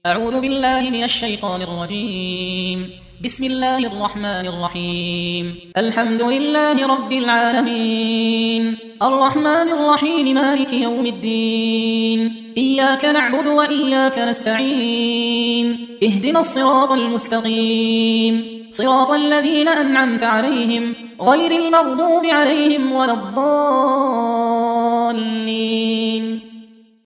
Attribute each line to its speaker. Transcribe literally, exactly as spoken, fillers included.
Speaker 1: أعوذ بالله من الشيطان الرجيم. بسم الله الرحمن الرحيم. الحمد لله رب العالمين، الرحمن الرحيم، مالك يوم الدين. إياك نعبد وإياك نستعين. اهدنا الصراط المستقيم، صراط الذين أنعمت عليهم غير المغضوب عليهم ولا الضالين.